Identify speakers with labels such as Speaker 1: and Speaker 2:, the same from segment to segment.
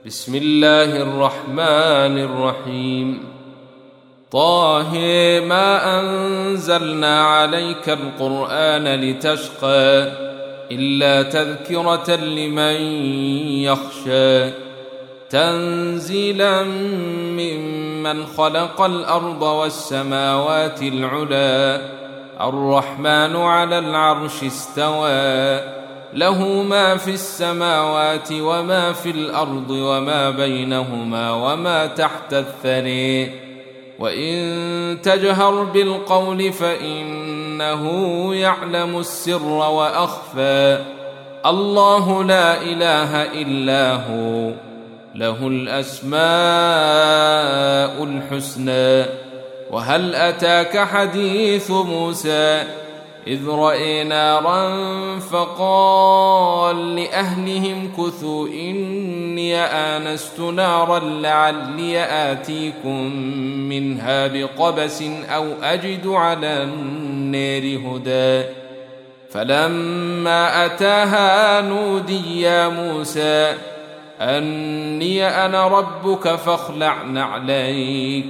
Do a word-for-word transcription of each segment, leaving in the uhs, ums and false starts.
Speaker 1: بسم الله الرحمن الرحيم. طه ما أنزلنا عليك القرآن لتشقى إلا تذكرة لمن يخشى تنزيلا ممن خلق الأرض والسماوات العلى الرحمن على العرش استوى له ما في السماوات وما في الأرض وما بينهما وما تحت الثرى وإن تجهر بالقول فإنه يعلم السر وأخفى الله لا إله إلا هو له الأسماء الحسنى. وهل أتاك حديث موسى إذ رأى نارا فقال لأهلهم كثوا إني آنست نارا لعلي آتيكم منها بقبس أو أجد على النار هدى فلما أتاها نودي يا موسى أني أنا ربك فاخلع نعليك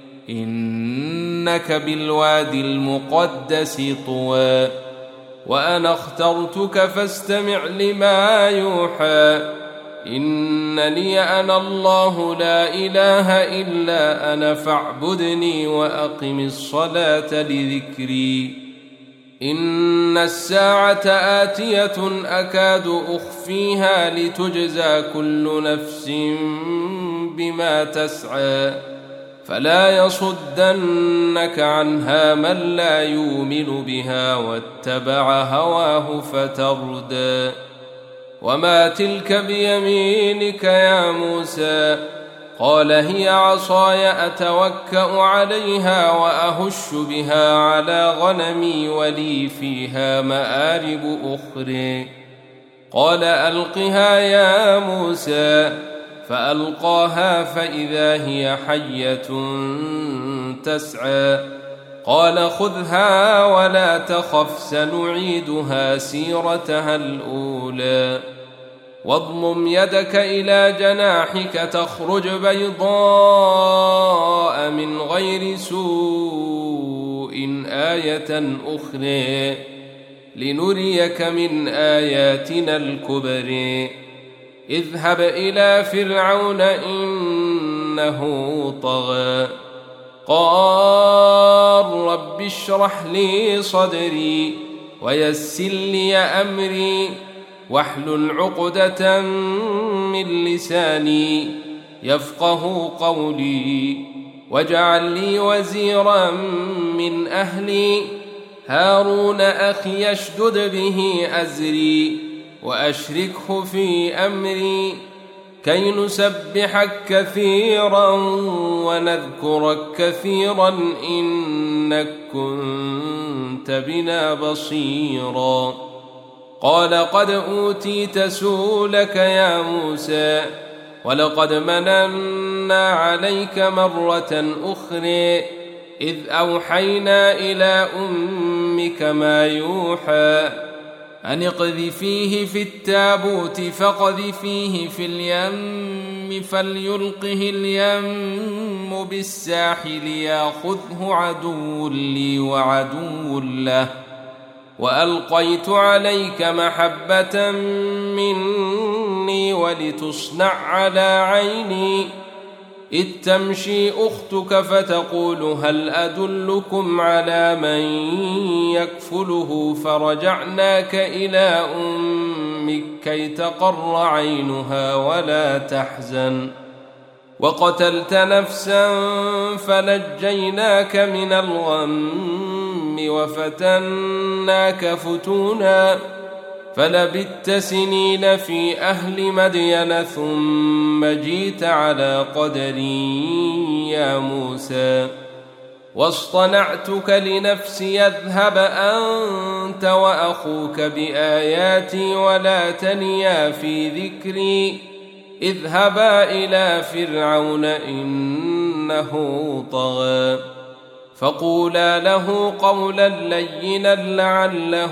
Speaker 1: إنك بالوادي المقدس طوى وأنا اخترتك فاستمع لما يوحى إنني أنا الله لا إله إلا أنا فاعبدني وأقم الصلاة لذكري إن الساعة آتية أكاد أخفيها لتجزى كل نفس بما تسعى فلا يصدنك عنها من لا يؤمن بها واتبع هواه فتردى. وما تلك بيمينك يا موسى قال هي عصاي أتوكأ عليها وأهش بها على غنمي ولي فيها مآرب أخرى قال ألقها يا موسى فألقاها فإذا هي حية تسعى قال خذها ولا تخف سنعيدها سيرتها الأولى واضمم يدك إلى جناحك تخرج بيضاء من غير سوء آية أخرى لنريك من آياتنا الكبرى اذهب إلى فرعون إنه طغى قال رب اشرح لي صدري ويسر لي أمري واحلل عقدة من لساني يفقه قولي واجعل لي وزيرا من أهلي هارون أخي اشدد به أزري وأشركه في أمري كي نسبحك كثيرا ونذكرك كثيرا إنك كنت بنا بصيرا قال قد أوتيت سؤلك يا موسى ولقد مننا عليك مرة أخرى إذ أوحينا إلى أمك ما يوحى أن اقذفيه في التابوت فاقذفيه في اليم فليلقه اليم بالساحل ياخذه عدو لي وعدو له وألقيت عليك محبة مني ولتصنع على عيني إذ تمشي أختك فتقول هل أدلكم على من يكفله فرجعناك إلى أمك كي تقر عينها ولا تحزن وقتلت نفسا فنجيناك من الغم وفتناك فتونا فلبثت سنين في أهل مدين ثم جيت على قدري يا موسى واصطنعتك لنفسي اذهب أنت وأخوك بآياتي ولا تنيا في ذكري اذهبا إلى فرعون إنه طغى فقولا له قولا لينا لعله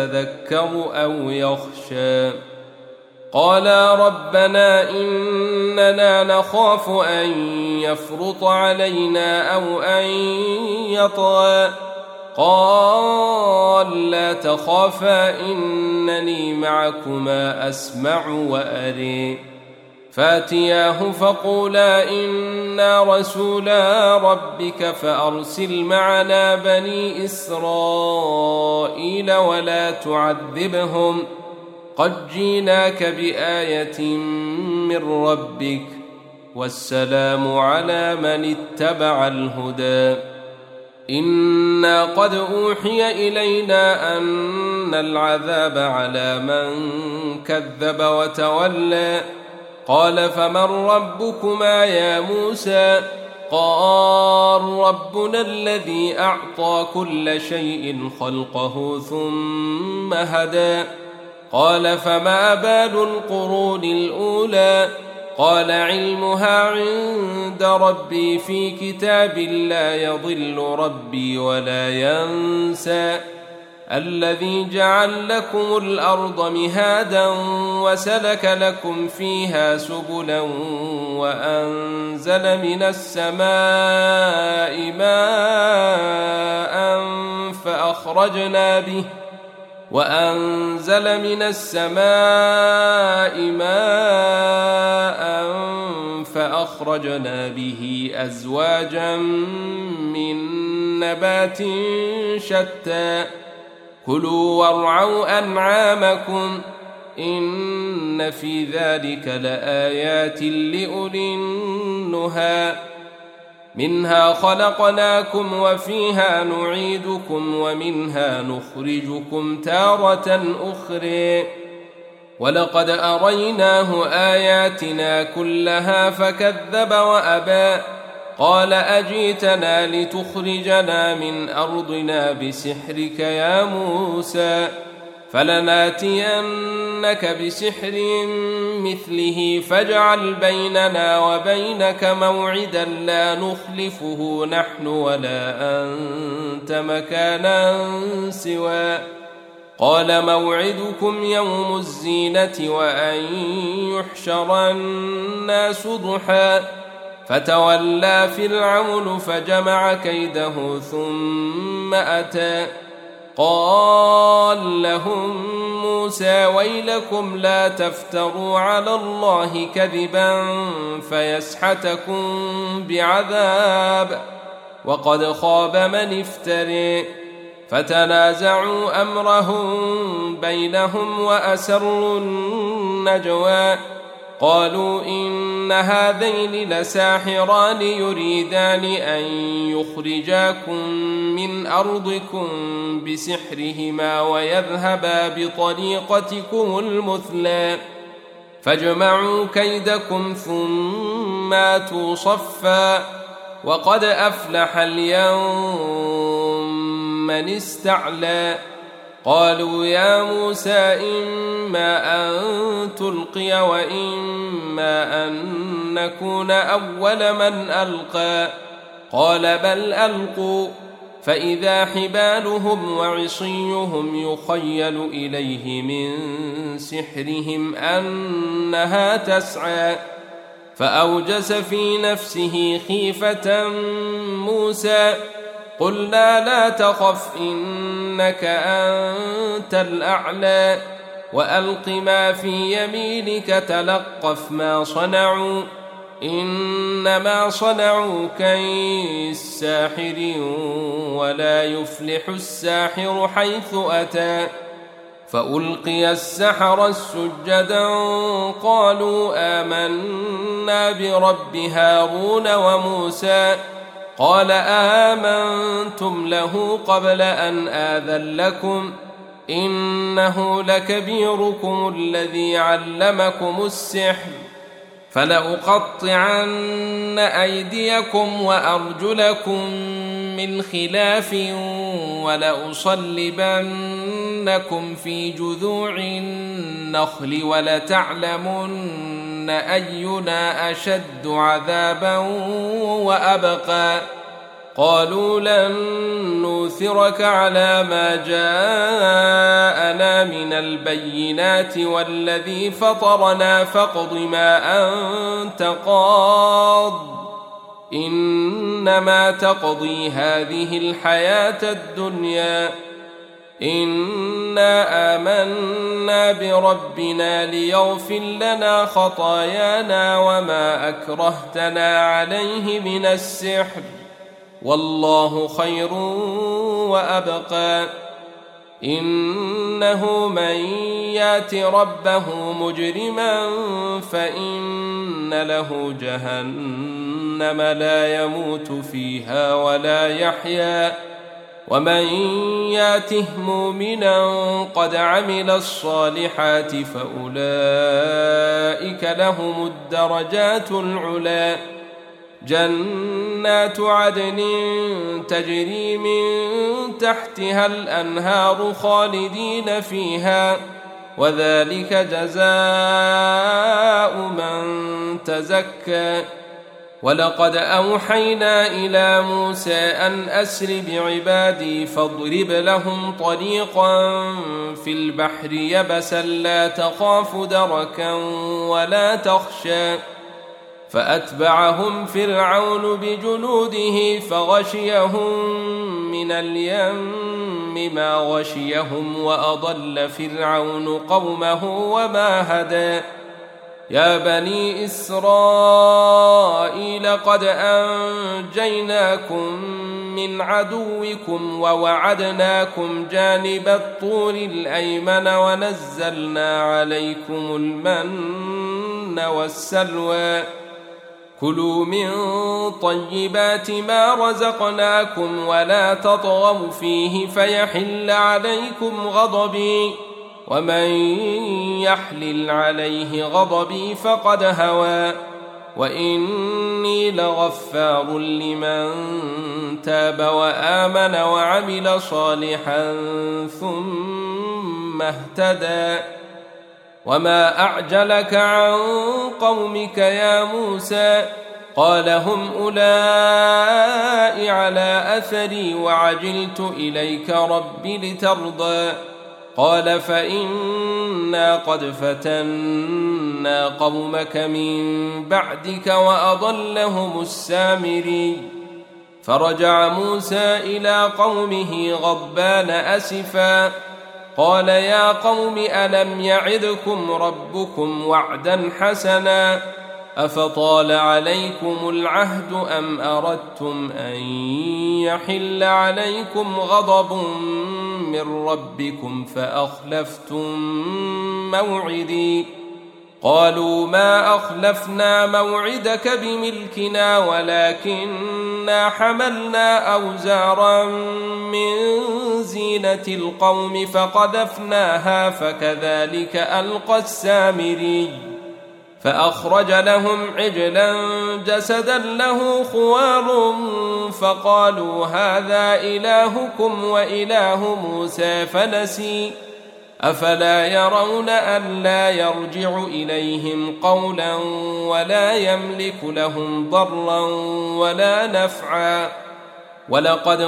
Speaker 1: يتذكر أو يخشى قالا ربنا إن إننا نخاف أن يفرط علينا أو أن يطغى قال لا تخافا إنني معكما أسمع وأري فاتياه فقولا إنا رسولا ربك فأرسل معنا بني إسرائيل ولا تعذبهم قد جيناك بآية من ربك والسلام على من اتبع الهدى إنا قد أوحي إلينا أن العذاب على من كذب وتولى قال فمن ربكما يا موسى قال ربنا الذي أعطى كل شيء خلقه ثم هدى قال فما بال القرون الأولى قال علمها عند ربي في كتاب لا يضل ربي ولا ينسى الذي جعل لكم الأرض مهادا وسلك لكم فيها سبلا وأنزل من السماء ماء فأخرجنا به وأنزل من السماء ماء فأخرجنا به أزواجا من نبات شتى كلوا وارعوا أنعامكم إن في ذلك لآيات لأولي النهى منها خلقناكم وفيها نعيدكم ومنها نخرجكم تارة أخرى ولقد أريناه آياتنا كلها فكذب وأبى قال أجيتنا لتخرجنا من أرضنا بسحرك يا موسى فلناتينك بسحر مثله فاجعل بيننا وبينك موعدا لا نخلفه نحن ولا أنت مكانا سوى قال موعدكم يوم الزينة وأن يحشر الناس ضحى فتولى فرعون فجمع كيده ثم أتى قال لهم موسى ويلكم لا تفتروا على الله كذبا فيسحتكم بعذاب وقد خاب من افتري فتنازعوا أمرهم بينهم وأسروا النجوى قالوا إن هذين لساحران يريدان أن يخرجاكم من أرضكم بسحرهما ويذهبا بطريقتكم المثلى فاجمعوا كيدكم ثم آتوا صفا وقد أفلح اليوم من استعلى قالوا يا موسى إما أن تلقي وإما أن نكون أول من ألقى قال بل ألقوا فإذا حبالهم وعصيهم يخيل إليه من سحرهم أنها تسعى فأوجس في نفسه خيفة موسى قلنا لا تخف إنك أنت الأعلى وألق ما في يمينك تلقف ما صنعوا إنما صنعوا كيد ساحر ولا يفلح الساحر حيث أتى فألقي السحرة سجدا قالوا آمنا برب هارون وموسى قال آمنتم له قبل أن آذن لكم إنه لكبيركم الذي علمكم السحر فلأقطعن أيديكم وأرجلكم من خلاف ولأصلبنكم في جذوع النخل ولتعلمن أينا أشد عذابا وأبقى قالوا لن نؤثرك على ما جاءنا من البينات والذي فطرنا فاقض ما أنت قاض إنما تقضي هذه الحياة الدنيا إنا آمنا بربنا ليغفر لنا خطايانا وما أكرهتنا عليه من السحر والله خير وأبقى إنه من يات ربه مجرما فإن له جهنم لا يموت فيها ولا يحيا ومن ياته مؤمنا قد عمل الصالحات فأولئك لهم الدرجات العلى جنات عدن تجري من تحتها الأنهار خالدين فيها وذلك جزاء من تزكى ولقد أوحينا إلى موسى أن أسر بعبادي فاضرب لهم طريقا في البحر يبسا لا تخاف دركا ولا تخشى فأتبعهم فرعون بجنوده فغشيهم من اليم ما غشيهم وأضل فرعون قومه وما هدى يا بني إسرائيل قد أنجيناكم من عدوكم ووعدناكم جانب الطور الأيمن ونزلنا عليكم المن والسلوى كلوا من طيبات ما رزقناكم ولا تطغوا فيه فيحل عليكم غضبي ومن يحلل عليه غضبي فقد هوى وإني لغفار لمن تاب وآمن وعمل صالحا ثم اهتدى وما أعجلك عن قومك يا موسى قال هم أولئك على أثري وعجلت إليك رب لترضى قال فإنا قد فتنا قومك من بعدك وأضلهم السامري فرجع موسى إلى قومه غضبان أسفا قال يا قوم ألم يعدكم ربكم وعدا حسنا أفطال عليكم العهد أم أردتم أن يحل عليكم غضب من ربكم فأخلفتم موعدي قالوا ما أخلفنا موعدك بملكنا ولكننا حملنا أوزارا من زينة القوم فقذفناها فكذلك ألقى السامري فأخرج لهم عجلا جسدا له خوار فقالوا هذا إلهكم وإله موسى فنسي أفلا يرون ألا يرجع إليهم قولا ولا يملك لهم ضرا ولا نفعا ولقد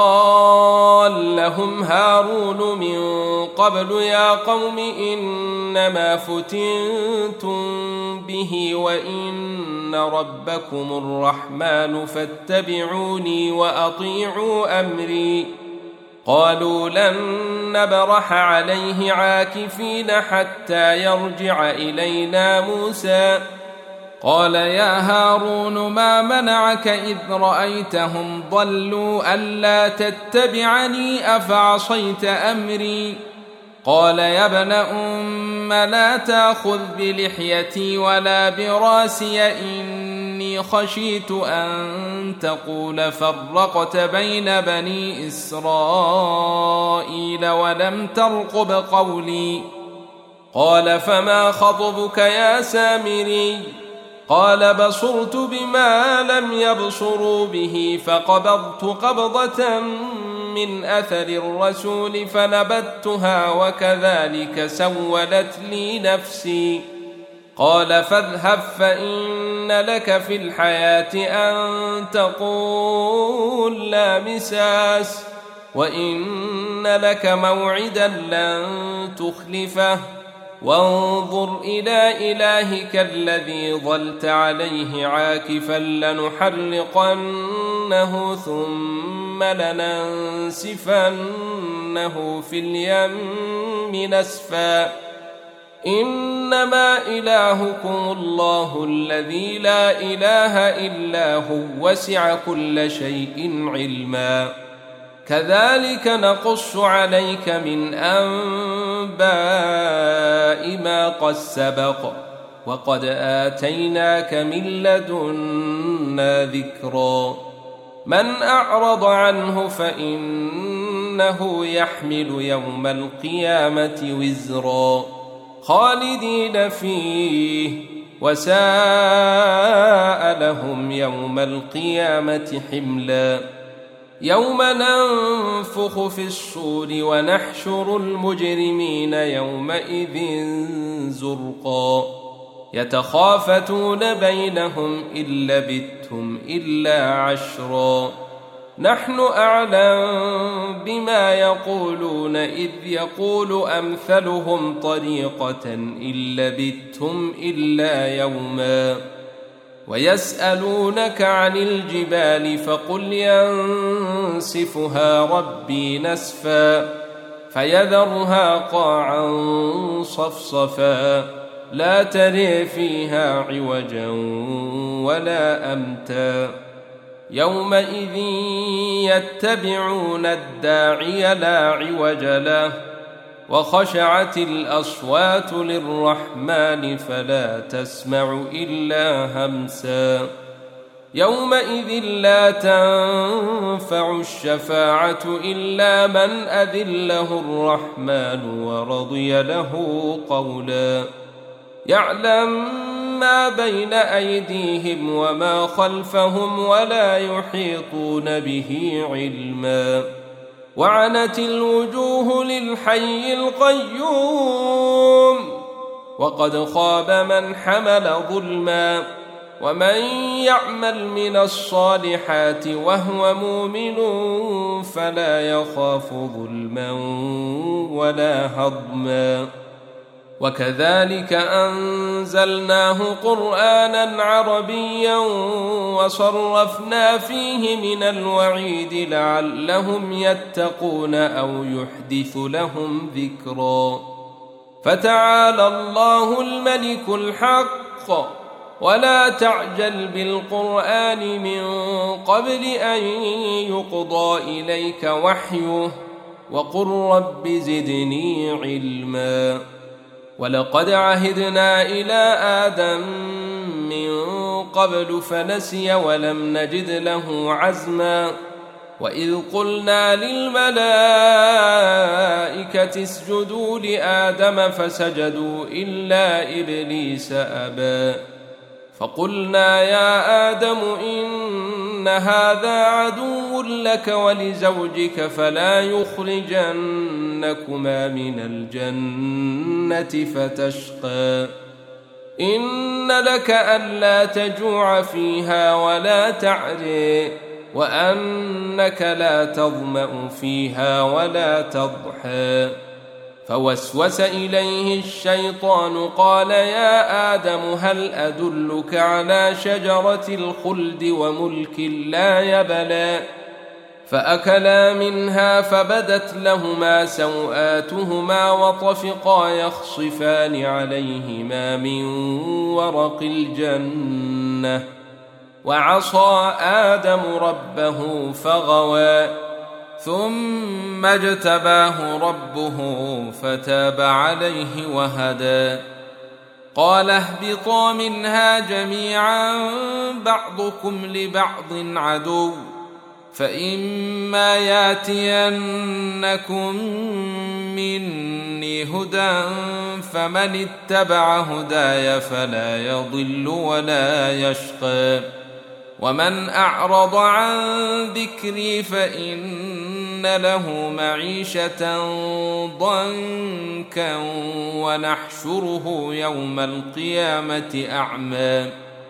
Speaker 1: قال لهم هارون من قبل يا قوم إنما فتنتم به وإن ربكم الرحمن فاتبعوني وأطيعوا أمري قالوا لن نبرح عليه عاكفين حتى يرجع إلينا موسى قال يا هارون ما منعك إذ رأيتهم ضلوا ألا تتبعني أفعصيت أمري قال يا ابن أم لا تأخذ بلحيتي ولا براسي إني خشيت أن تقول فرقت بين بني إسرائيل ولم ترقب قولي قال فما خطبك يا سامري قال بصرت بما لم يبصروا به فقبضت قبضة من أثر الرسول فنبتها وكذلك سولت لي نفسي قال فاذهب فإن لك في الحياة أن تقول لا مساس وإن لك موعدا لن تخلفه وانظر إلى إلهك الذي ظلت عليه عاكفا لنحرقنه ثم لننسفنه في اليم نسفا إنما إلهكم الله الذي لا إله إلا هو وسع كل شيء علما كذلك نقص عليك من أنباء ما قد سبق وقد آتيناك من لدنا ذكرا من أعرض عنه فإنه يحمل يوم القيامة وزرا خالدين فيه وساء لهم يوم القيامة حملا يوم ننفخ في الصور ونحشر المجرمين يومئذ زرقا يتخافتون بينهم إن لبثتم إلا عشرا نحن أعلم بما يقولون إذ يقول أمثلهم طريقة إن لبثتم إلا يوما ويسألونك عن الجبال فقل ينسفها ربي نسفا فيذرها قاعا صفصفا لا ترى فيها عوجا ولا أمتا يومئذ يتبعون الداعي لا عوج له وخشعت الأصوات للرحمن فلا تسمع إلا همسا يومئذ لا تنفع الشفاعة إلا من أذن له الرحمن ورضي له قولا يعلم ما بين أيديهم وما خلفهم ولا يحيطون به علما وعنت الوجوه للحي القيوم وقد خاب من حمل ظلما ومن يعمل من الصالحات وهو مؤمن فلا يخاف ظلما ولا هضما وكذلك أنزلناه قرآنا عربيا وصرفنا فيه من الوعيد لعلهم يتقون أو يحدث لهم ذكرا فتعالى الله الملك الحق ولا تعجل بالقرآن من قبل أن يقضى إليك وحيه وقل رب زدني علما ولقد عهدنا إلى آدم من قبل فنسي ولم نجد له عزما وإذ قلنا للملائكة اسجدوا لآدم فسجدوا إلا إبليس أبى فقلنا يا آدم إن هذا عدو لك ولزوجك فلا يخرجنكما من الجنة فتشقى إن لك ألا تجوع فيها ولا تعري وأنك لا تظمأ فيها ولا تضحى فوسوس إليه الشيطان قال يا آدم هل أدلك على شجرة الخلد وملك لا يبلى فأكلا منها فبدت لهما سوآتهما وطفقا يخصفان عليهما من ورق الجنة وعصى آدم ربه فغوى ثم اجتباه ربه فتاب عليه وهدى قال اهبطا منها جميعا بعضكم لبعض عدو فإما ياتينكم مني هدى فمن اتبع هداي فلا يضل ولا يشقى ومن أعرض عن ذكري فإن له معيشة ضنكا ونحشره يوم القيامة أعمى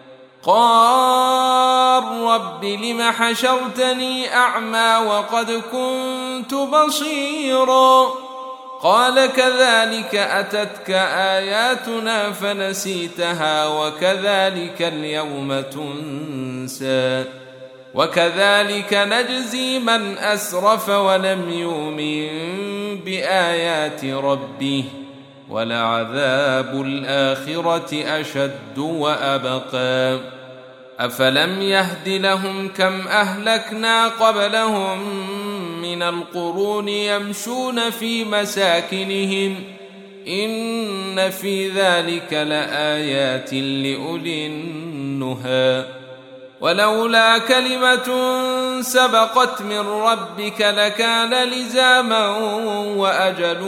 Speaker 1: قال رب لم حشرتني أعمى وقد كنت بصيرا قال كذلك أتتك آياتنا فنسيتها وكذلك اليوم تنسى وكذلك نجزي من أسرف ولم يؤمن بآيات ربه ولعذاب الآخرة أشد وأبقى أفلم يهد لهم كم أهلكنا قبلهم من القرون يمشون في مساكنهم إن في ذلك لآيات لأولي النهى ولولا كلمة سبقت من ربك لكان لزاما وأجل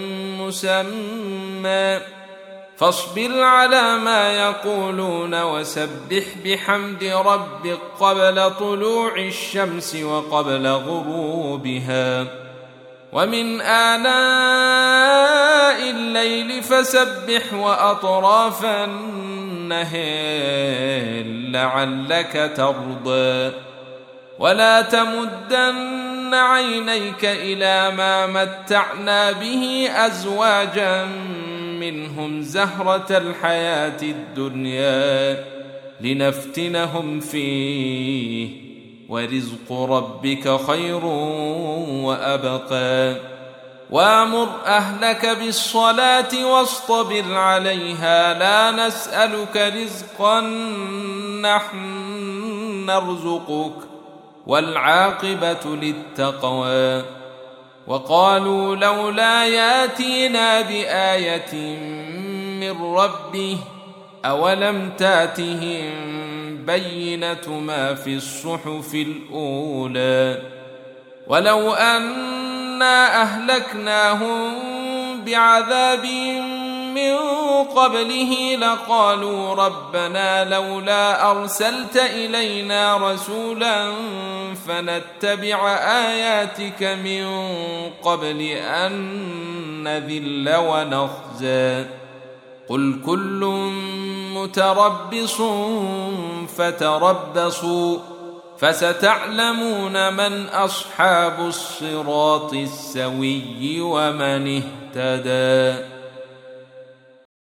Speaker 1: مسمى فاصبر على ما يقولون وسبح بحمد ربك قبل طلوع الشمس وقبل غروبها ومن آناء الليل فسبح وأطراف النهار لعلك ترضى ولا تمدن عينيك إلى ما متعنا به أزواجا منهم زهرة الحياة الدنيا لنفتنهم فيه ورزق ربك خير وأبقى وأمر أهلك بالصلاة واصطبر عليها لا نسألك رزقا نحن نرزقك والعاقبة للتقوى وقالوا لولا ياتينا بآية من ربه أولم تاتهم بينة ما في الصحف الأولى ولو أنا أهلكناهم بعذاب من قبله لقالوا ربنا لولا أرسلت إلينا رسولا فنتبع آياتك من قبل أن نذل ونخزى قل كل متربص فتربصوا فستعلمون من أصحاب الصراط السوي ومن اهتدى.